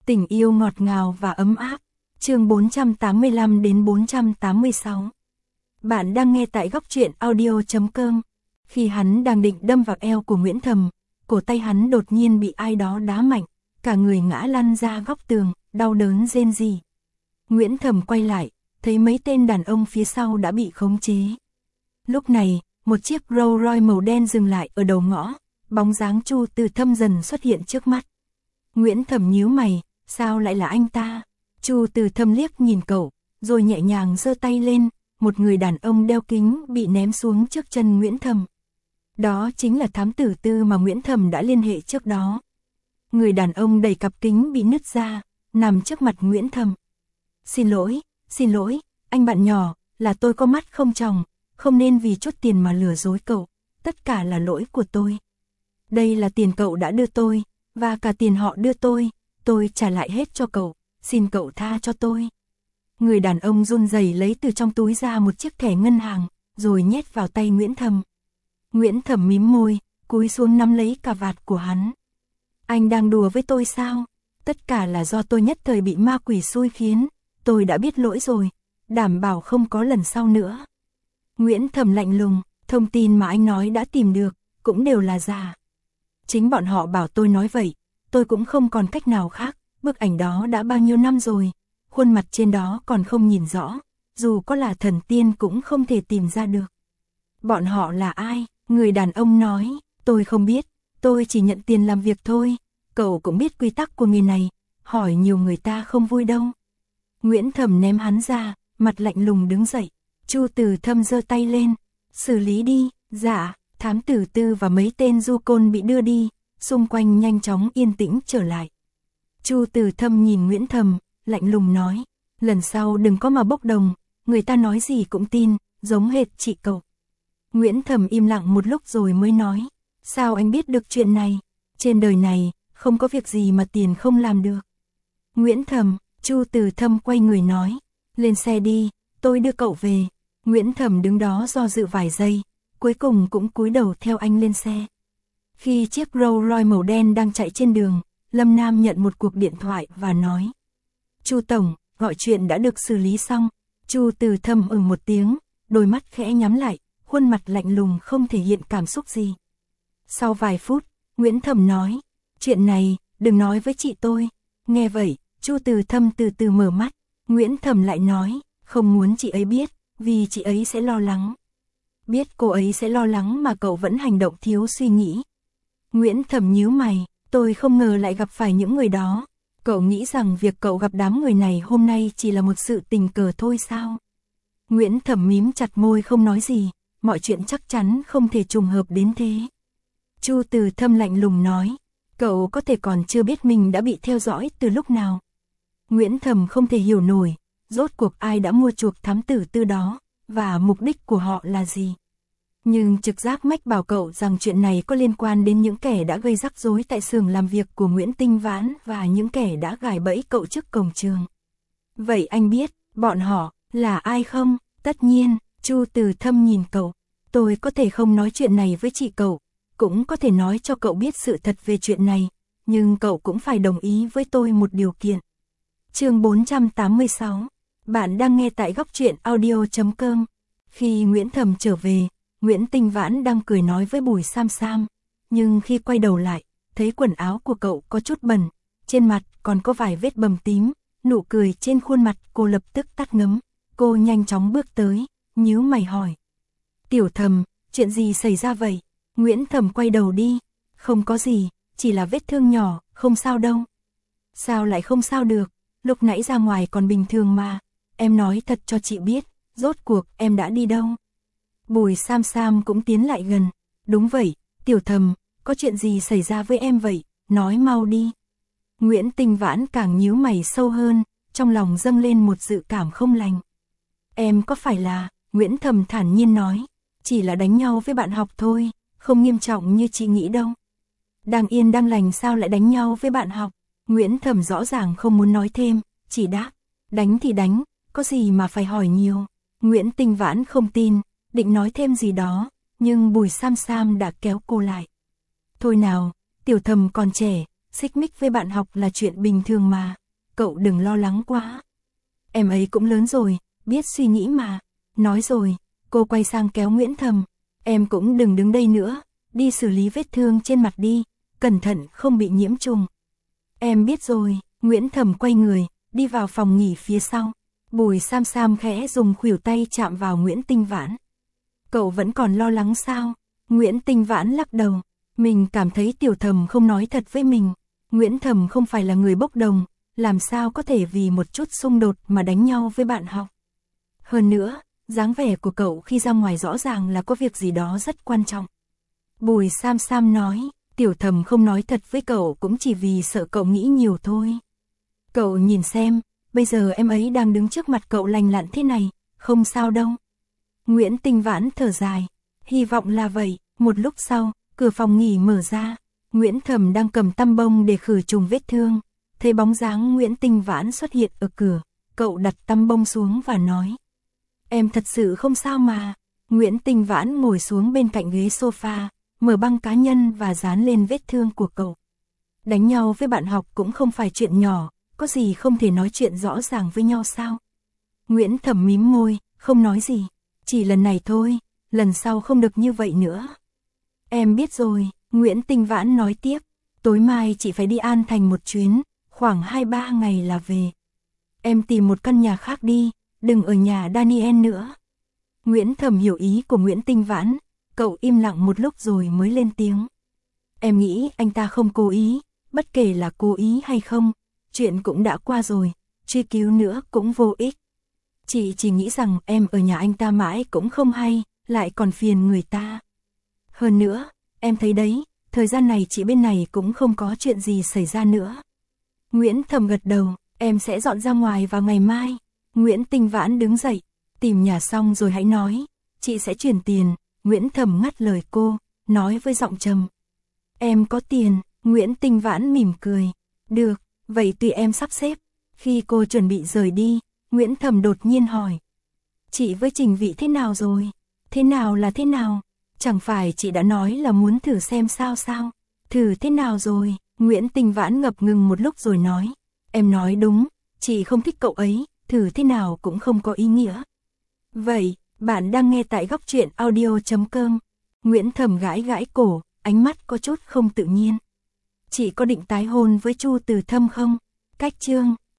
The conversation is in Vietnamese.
Tình yêu ngọt ngào và ấm áp. Chương 485 đến 486. Bạn đang nghe tại góc truyện audio.com. Khi hắn đang định đâm vào eo của Nguyễn Thầm, cổ tay hắn đột nhiên bị ai đó đá mạnh, cả người ngã lăn ra góc tường, đau đớn rên rỉ. Nguyễn Thầm quay lại, thấy mấy tên đàn ông phía sau đã bị khống chế. Lúc này, một chiếc Rolls Royce màu đen dừng lại ở đầu ngõ, bóng dáng Chu Từ Thâm dần xuất hiện trước mắt. Nguyễn Thầm nhíu mày, sao lại là anh ta? Chu Từ Thâm liếc nhìn cậu, rồi nhẹ nhàng giơ tay lên, một người đàn ông đeo kính bị ném xuống trước chân Nguyễn Thầm. Đó chính là thám tử Tư mà Nguyễn Thầm đã liên hệ trước đó. Người đàn ông đẩy cặp kính bị nứt ra, nằm trước mặt Nguyễn Thầm. Xin lỗi, anh bạn nhỏ, là tôi có mắt không tròng, không nên vì chút tiền mà lừa dối cậu, tất cả là lỗi của tôi. Đây là tiền cậu đã đưa tôi, và cả tiền họ đưa tôi trả lại hết cho cậu, xin cậu tha cho tôi. Người đàn ông run rẩy lấy từ trong túi ra một chiếc thẻ ngân hàng, rồi nhét vào tay Nguyễn Thầm. Nguyễn Thầm mím môi, cúi xuống nắm lấy cà vạt của hắn. Anh đang đùa với tôi sao? Tất cả là do tôi nhất thời bị ma quỷ xui khiến, tôi đã biết lỗi rồi, đảm bảo không có lần sau nữa. Nguyễn Thầm lạnh lùng, thông tin mà anh nói đã tìm được, cũng đều là giả. Chính bọn họ bảo tôi nói vậy, tôi cũng không còn cách nào khác, bức ảnh đó đã bao nhiêu năm rồi, khuôn mặt trên đó còn không nhìn rõ, dù có là thần tiên cũng không thể tìm ra được. Bọn họ là ai? Người đàn ông nói, tôi không biết, tôi chỉ nhận tiền làm việc thôi, cậu cũng biết quy tắc của nghề này, hỏi nhiều người ta không vui đâu. Nguyễn Thầm ném hắn ra, mặt lạnh lùng đứng dậy. Chu Từ Thâm giơ tay lên, xử lý đi. Dạ. Thám tử Tư và mấy tên du côn bị đưa đi, xung quanh nhanh chóng yên tĩnh trở lại. Chu Từ Thâm nhìn Nguyễn Thầm, lạnh lùng nói, lần sau đừng có mà bốc đồng, người ta nói gì cũng tin, giống hệt chị cậu. Nguyễn Thầm im lặng một lúc rồi mới nói, sao anh biết được chuyện này? Trên đời này, không có việc gì mà tiền không làm được. Nguyễn Thầm, Chu Từ Thâm quay người nói, lên xe đi, tôi đưa cậu về. Nguyễn Thầm đứng đó do dự vài giây, cuối cùng cũng cúi đầu theo anh lên xe. Khi chiếc Rolls Royce màu đen đang chạy trên đường, Lâm Nam nhận một cuộc điện thoại và nói, Chu Tổng, gọi chuyện đã được xử lý xong. Chu Từ Thâm một tiếng, đôi mắt khẽ nhắm lại, khuôn mặt lạnh lùng không thể hiện cảm xúc gì. Sau vài phút, Nguyễn Thầm nói, chuyện này, đừng nói với chị tôi. Nghe vậy, Chu Từ Thâm từ từ mở mắt, Nguyễn Thầm lại nói, không muốn chị ấy biết, vì chị ấy sẽ lo lắng. Biết cô ấy sẽ lo lắng mà cậu vẫn hành động thiếu suy nghĩ. Nguyễn Thầm nhíu mày, tôi không ngờ lại gặp phải những người đó. Cậu nghĩ rằng việc cậu gặp đám người này hôm nay chỉ là một sự tình cờ thôi sao? Nguyễn Thầm mím chặt môi không nói gì, mọi chuyện chắc chắn không thể trùng hợp đến thế. Chu Từ Thâm lạnh lùng nói, cậu có thể còn chưa biết mình đã bị theo dõi từ lúc nào. Nguyễn Thầm không thể hiểu nổi, rốt cuộc ai đã mua chuộc thám tử Tư đó, và mục đích của họ là gì. Nhưng trực giác mách bảo cậu rằng chuyện này có liên quan đến những kẻ đã gây rắc rối tại xưởng làm việc của Nguyễn Tinh Vãn và những kẻ đã gài bẫy cậu trước cổng trường. Vậy anh biết, bọn họ, là ai không? Tất nhiên, Chu Từ Thâm nhìn cậu, tôi có thể không nói chuyện này với chị cậu, cũng có thể nói cho cậu biết sự thật về chuyện này, nhưng cậu cũng phải đồng ý với tôi một điều kiện. Chương 486. Bạn đang nghe tại góc truyện audio.com. Khi Nguyễn Thầm trở về, Nguyễn Tinh Vãn đang cười nói với Bùi Sam Sam, nhưng khi quay đầu lại, thấy quần áo của cậu có chút bẩn, trên mặt còn có vài vết bầm tím, nụ cười trên khuôn mặt cô lập tức tắt ngấm. Cô nhanh chóng bước tới, nhíu mày hỏi, Tiểu Thầm, chuyện gì xảy ra vậy? Nguyễn Thầm quay đầu đi, không có gì, chỉ là vết thương nhỏ, không sao đâu. Sao lại không sao được, lúc nãy ra ngoài còn bình thường mà, em nói thật cho chị biết, rốt cuộc em đã đi đâu? Bùi Sam Sam cũng tiến lại gần, đúng vậy, Tiểu Thầm, có chuyện gì xảy ra với em vậy, nói mau đi. Nguyễn Tinh Vãn càng nhíu mày sâu hơn, trong lòng dâng lên một dự cảm không lành. Em có phải là, Nguyễn Thầm thản nhiên nói, chỉ là đánh nhau với bạn học thôi, không nghiêm trọng như chị nghĩ đâu. Đang yên đang lành sao lại đánh nhau với bạn học? Nguyễn Thầm rõ ràng không muốn nói thêm, chỉ đáp, đánh thì đánh, có gì mà phải hỏi nhiều. Nguyễn Tinh Vãn không tin, định nói thêm gì đó, nhưng Bùi Sam Sam đã kéo cô lại. Thôi nào, Tiểu Thầm còn trẻ, xích mích với bạn học là chuyện bình thường mà, cậu đừng lo lắng quá. Em ấy cũng lớn rồi, biết suy nghĩ mà. Nói rồi, cô quay sang kéo Nguyễn Thầm, em cũng đừng đứng đây nữa, đi xử lý vết thương trên mặt đi, cẩn thận không bị nhiễm trùng. Em biết rồi, Nguyễn Thầm quay người, đi vào phòng nghỉ phía sau. Bùi Sam Sam khẽ dùng khuỷu tay chạm vào Nguyễn Tinh Vãn. Cậu vẫn còn lo lắng sao? Nguyễn Tinh Vãn lắc đầu, mình cảm thấy Tiểu Thầm không nói thật với mình. Nguyễn Thầm không phải là người bốc đồng, làm sao có thể vì một chút xung đột mà đánh nhau với bạn học. Hơn nữa, dáng vẻ của cậu khi ra ngoài rõ ràng là có việc gì đó rất quan trọng. Bùi Sam Sam nói, Tiểu Thầm không nói thật với cậu cũng chỉ vì sợ cậu nghĩ nhiều thôi. Cậu nhìn xem, bây giờ em ấy đang đứng trước mặt cậu lành lặn thế này, không sao đâu. Nguyễn Tinh Vãn thở dài, hy vọng là vậy. Một lúc sau, cửa phòng nghỉ mở ra, Nguyễn Thầm đang cầm tăm bông để khử trùng vết thương. Thấy bóng dáng Nguyễn Tinh Vãn xuất hiện ở cửa, cậu đặt tăm bông xuống và nói, em thật sự không sao mà. Nguyễn Tinh Vãn ngồi xuống bên cạnh ghế sofa, mở băng cá nhân và dán lên vết thương của cậu. Đánh nhau với bạn học cũng không phải chuyện nhỏ, có gì không thể nói chuyện rõ ràng với nhau sao? Nguyễn Thầm mím môi, không nói gì, chỉ lần này thôi, lần sau không được như vậy nữa. Em biết rồi, Nguyễn Tinh Vãn nói tiếp, tối mai chị phải đi An Thành một chuyến, khoảng 2-3 ngày là về. Em tìm một căn nhà khác đi, đừng ở nhà Daniel nữa. Nguyễn Thầm hiểu ý của Nguyễn Tinh Vãn, cậu im lặng một lúc rồi mới lên tiếng. Em nghĩ anh ta không cố ý, bất kể là cố ý hay không, chuyện cũng đã qua rồi, truy cứu nữa cũng vô ích. Chị chỉ nghĩ rằng em ở nhà anh ta mãi cũng không hay, lại còn phiền người ta. Hơn nữa, em thấy đấy, thời gian này chị bên này cũng không có chuyện gì xảy ra nữa. Nguyễn Thầm gật đầu, em sẽ dọn ra ngoài vào ngày mai. Nguyễn Tinh Vãn đứng dậy, tìm nhà xong rồi hãy nói, chị sẽ chuyển tiền. Nguyễn Thầm ngắt lời cô, nói với giọng trầm. Em có tiền. Nguyễn Tinh Vãn mỉm cười. Được, vậy tùy em sắp xếp. Khi cô chuẩn bị rời đi, Nguyễn Thầm đột nhiên hỏi. Chị với Trình Vị thế nào rồi? Thế nào là thế nào? Chẳng phải chị đã nói là muốn thử xem sao? Thử thế nào rồi? Nguyễn Tinh Vãn ngập ngừng một lúc rồi nói. Em nói đúng, chị không thích cậu ấy, thử thế nào cũng không có ý nghĩa. Vậy, bạn đang nghe tại góc truyện audio.com. Nguyễn Thầm gãi gãi cổ, ánh mắt có chút không tự nhiên. Chị có định tái hôn với Chu Từ Thâm không? Cách chương